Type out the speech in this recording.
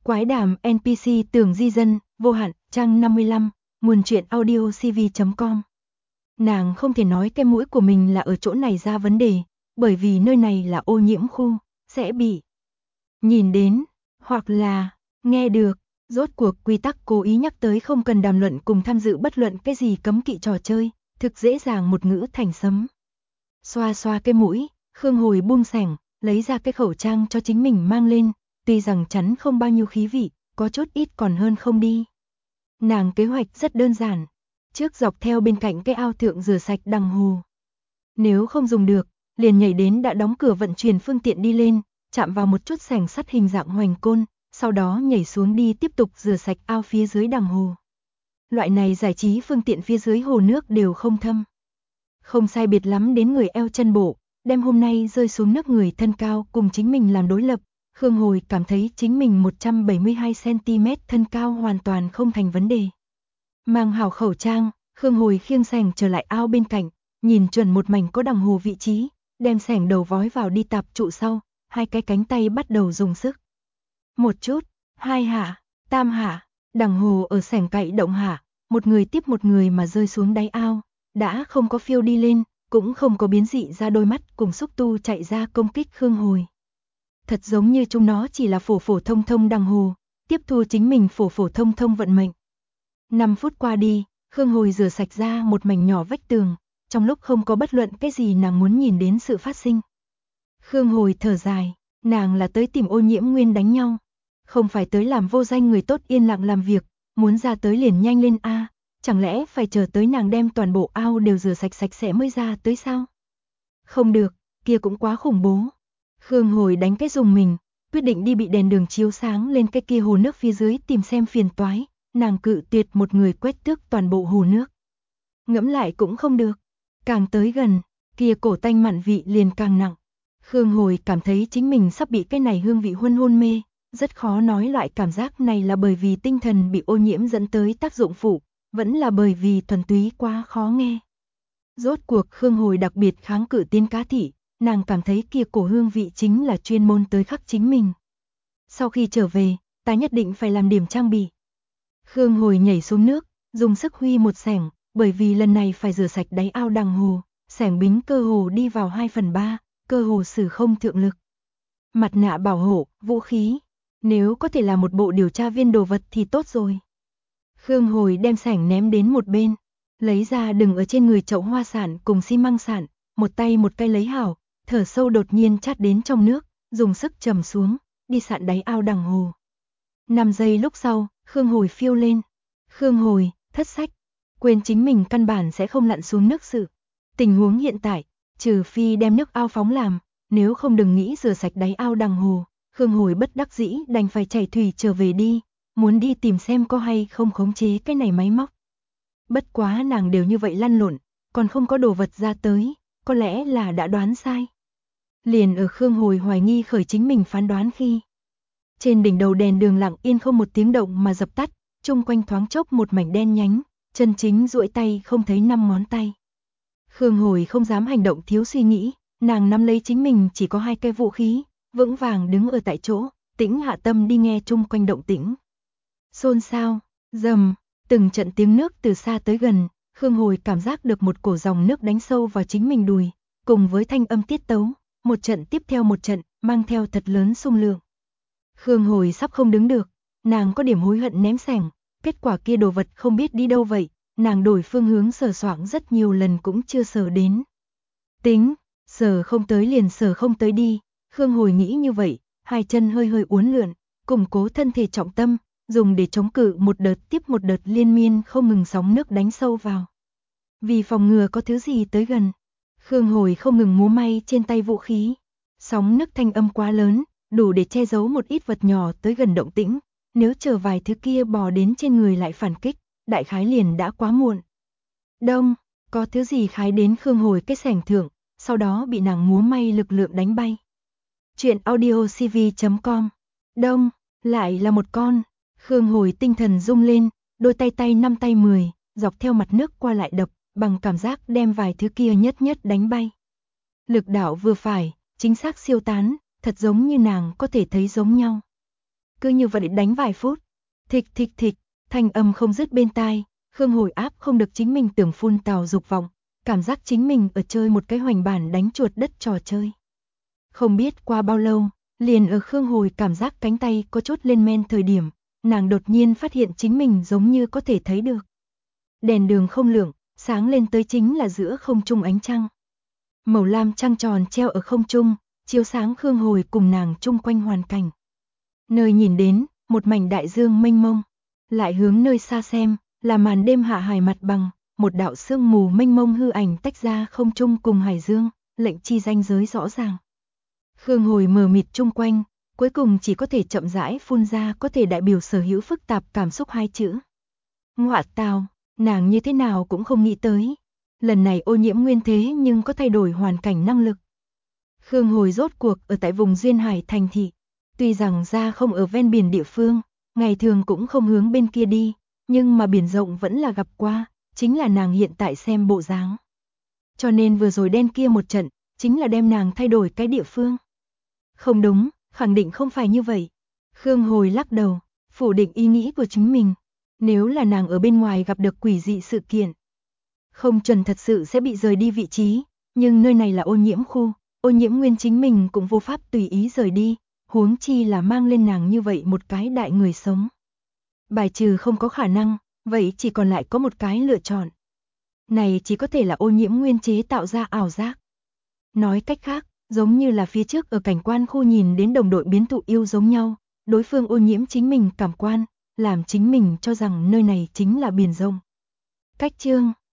Quái đàm NPC tưởng di dân, vô hạn, trang 55, nguồn truyện audio cv.com. Nàng không thể nói cái mũi của mình là ở chỗ này ra vấn đề, bởi vì nơi này là ô nhiễm khu, sẽ bị nhìn đến, hoặc là nghe được. Rốt cuộc quy tắc cố ý nhắc tới không cần đàm luận cùng tham dự bất luận cái gì cấm kỵ trò chơi, thực dễ dàng một ngữ thành sấm. Xoa xoa cái mũi, Khương Hồi buông xẻng, lấy ra cái khẩu trang cho chính mình mang lên, tuy rằng chắn không bao nhiêu khí vị, có chút ít còn hơn không đi. Nàng kế hoạch rất đơn giản, trước dọc theo bên cạnh cái ao thượng rửa sạch đằng hồ. Nếu không dùng được, liền nhảy đến đã đóng cửa vận chuyển phương tiện đi lên, chạm vào một chút xẻng sắt hình dạng hoành côn, sau đó nhảy xuống đi tiếp tục rửa sạch ao phía dưới đằng hồ. Loại này giải trí phương tiện phía dưới hồ nước đều không thâm. Không sai biệt lắm đến người eo chân bộ, đem hôm nay rơi xuống nước người thân cao cùng chính mình làm đối lập. Khương Hồi cảm thấy chính mình 172cm thân cao hoàn toàn không thành vấn đề. Mang hào khẩu trang, Khương Hồi khiêng xẻng trở lại ao bên cạnh, nhìn chuẩn một mảnh có đằng hồ vị trí, đem xẻng đầu vói vào đi tạp trụ sau, hai cái cánh tay bắt đầu dùng sức. Một chút, hai hạ, tam hạ, đằng hồ ở xẻng cậy động hạ, một người tiếp một người mà rơi xuống đáy ao, đã không có phiêu đi lên, cũng không có biến dị ra đôi mắt cùng xúc tu chạy ra công kích Khương Hồi. Thật giống như chúng nó chỉ là phổ phổ thông thông đằng hồ, tiếp thu chính mình phổ phổ thông thông vận mệnh. 5 phút qua đi, Khương Hồi rửa sạch ra một mảnh nhỏ vách tường, trong lúc không có bất luận cái gì nàng muốn nhìn đến sự phát sinh. Khương Hồi thở dài, nàng là tới tìm Ô Nhiễm Nguyên đánh nhau, không phải tới làm vô danh người tốt yên lặng làm việc, muốn ra tới liền nhanh lên a, chẳng lẽ phải chờ tới nàng đem toàn bộ ao đều rửa sạch sạch sẽ mới ra tới sao? Không được, kia cũng quá khủng bố. Khương Hồi đánh cái dùng mình, quyết định đi bị đèn đường chiếu sáng lên cái kia hồ nước phía dưới tìm xem phiền toái, nàng cự tuyệt một người quét tước toàn bộ hồ nước. Ngẫm lại cũng không được, càng tới gần, kia cổ tanh mặn vị liền càng nặng. Khương Hồi cảm thấy chính mình sắp bị cái này hương vị hôn mê, rất khó nói loại cảm giác này là bởi vì tinh thần bị ô nhiễm dẫn tới tác dụng phụ, vẫn là bởi vì thuần túy quá khó nghe. Rốt cuộc Khương Hồi đặc biệt kháng cự tiên cá thị, nàng cảm thấy kia cổ hương vị chính là chuyên môn tới khắc chính mình. Sau khi trở về, ta nhất định phải làm điểm trang bị. Khương Hồi nhảy xuống nước, dùng sức huy một xẻng, bởi vì lần này phải rửa sạch đáy ao đằng hồ, xẻng bính cơ hồ đi vào 2/3, cơ hồ sử không thượng lực. Mặt nạ bảo hộ, vũ khí, nếu có thể là một bộ điều tra viên đồ vật thì tốt rồi. Khương Hồi đem xẻng ném đến một bên, lấy ra đừng ở trên người chậu hoa sản cùng xi măng sản, một tay một cây lấy hảo, thở sâu đột nhiên chát đến trong nước, dùng sức trầm xuống, đi sạn đáy ao đằng hồ. 5 giây lúc sau, Khương Hồi phiêu lên. Khương Hồi, thất sách, quên chính mình căn bản sẽ không lặn xuống nước sự. Tình huống hiện tại, trừ phi đem nước ao phóng làm, nếu không đừng nghĩ rửa sạch đáy ao đằng hồ. Khương Hồi bất đắc dĩ đành phải chảy thủy trở về đi, muốn đi tìm xem có hay không khống chế cái này máy móc. Bất quá nàng đều như vậy lăn lộn, còn không có đồ vật ra tới, có lẽ là đã đoán sai. Liền ở Khương Hồi hoài nghi khởi chính mình phán đoán khi trên đỉnh đầu đèn đường lặng yên không một tiếng động mà dập tắt, chung quanh thoáng chốc một mảnh đen nhánh, chân chính duỗi tay không thấy 5 ngón tay. Khương Hồi không dám hành động thiếu suy nghĩ, nàng nắm lấy chính mình chỉ có 2 cây vũ khí, vững vàng đứng ở tại chỗ, tĩnh hạ tâm đi nghe chung quanh động tĩnh. Xôn xao, rầm, từng trận tiếng nước từ xa tới gần, Khương Hồi cảm giác được một cổ dòng nước đánh sâu vào chính mình đùi, cùng với thanh âm tiết tấu, một trận tiếp theo một trận, mang theo thật lớn xung lượng. Khương Hồi sắp không đứng được, nàng có điểm hối hận ném xẻng, kết quả kia đồ vật không biết đi đâu vậy, nàng đổi phương hướng sờ soạng rất nhiều lần cũng chưa sờ đến. Tính, sờ không tới liền sờ không tới đi, Khương Hồi nghĩ như vậy, hai chân hơi hơi uốn lượn, củng cố thân thể trọng tâm, dùng để chống cự một đợt tiếp một đợt liên miên không ngừng sóng nước đánh sâu vào. Vì phòng ngừa có thứ gì tới gần, Khương Hồi không ngừng múa may trên tay vũ khí. Sóng nước thanh âm quá lớn, đủ để che giấu một ít vật nhỏ tới gần động tĩnh, nếu chờ vài thứ kia bò đến trên người lại phản kích, đại khái liền đã quá muộn. Đông, có thứ gì khái đến Khương Hồi cái xẻng thượng, sau đó bị nàng múa may lực lượng đánh bay. Chuyện audio cv.com. Đông, lại là một con. Khương Hồi tinh thần rung lên, đôi tay 5 tay 10, dọc theo mặt nước qua lại đập, bằng cảm giác đem vài thứ kia nhất đánh bay. Lực đạo vừa phải, chính xác siêu tán, thật giống như nàng có thể thấy giống nhau. cứ như vậy đánh vài phút. Thịch thịch thịch, thanh âm không dứt bên tai, Khương Hồi áp không được chính mình tưởng phun tào dục vọng, cảm giác chính mình ở chơi một cái hoành bản đánh chuột đất trò chơi. Không biết qua bao lâu, liền ở Khương Hồi cảm giác cánh tay có chút lên men thời điểm, nàng đột nhiên phát hiện chính mình giống như có thể thấy được. Đèn đường không lượng, sáng lên tới chính là giữa không trung ánh trăng. Màu lam trăng tròn treo ở không trung, chiếu sáng Khương Hồi cùng nàng chung quanh hoàn cảnh. Nơi nhìn đến, một mảnh đại dương mênh mông, lại hướng nơi xa xem, là màn đêm hạ hải mặt bằng, một đạo sương mù mênh mông hư ảnh tách ra không trung cùng hải dương, lệnh chi ranh giới rõ ràng. Khương Hồi mờ mịt chung quanh, cuối cùng chỉ có thể chậm rãi phun ra có thể đại biểu sở hữu phức tạp cảm xúc hai chữ. Ngoạ tào, nàng như thế nào cũng không nghĩ tới. Lần này ô nhiễm nguyên thế nhưng có thay đổi hoàn cảnh năng lực. Khương Hồi rốt cuộc ở tại vùng duyên hải thành thị. Tuy rằng ra không ở ven biển địa phương, ngày thường cũng không hướng bên kia đi, nhưng mà biển rộng vẫn là gặp qua, chính là nàng hiện tại xem bộ dáng. Cho nên vừa rồi đen kia một trận, chính là đem nàng thay đổi cái địa phương. Không đúng, khẳng định không phải như vậy. Khương Hồi lắc đầu, phủ định ý nghĩ của chính mình. Nếu là nàng ở bên ngoài gặp được quỷ dị sự kiện, không chuẩn thật sự sẽ bị rời đi vị trí, nhưng nơi này là ô nhiễm khu, ô nhiễm nguyên chính mình cũng vô pháp tùy ý rời đi, huống chi là mang lên nàng như vậy một cái đại người sống. Bài trừ không có khả năng, vậy chỉ còn lại có một cái lựa chọn. Này chỉ có thể là ô nhiễm nguyên chế tạo ra ảo giác. Nói cách khác, giống như là phía trước ở cảnh quan khu nhìn đến đồng đội biến thụ yêu giống nhau, đối phương ô nhiễm chính mình cảm quan, làm chính mình cho rằng nơi này chính là biển rộng. Cách chương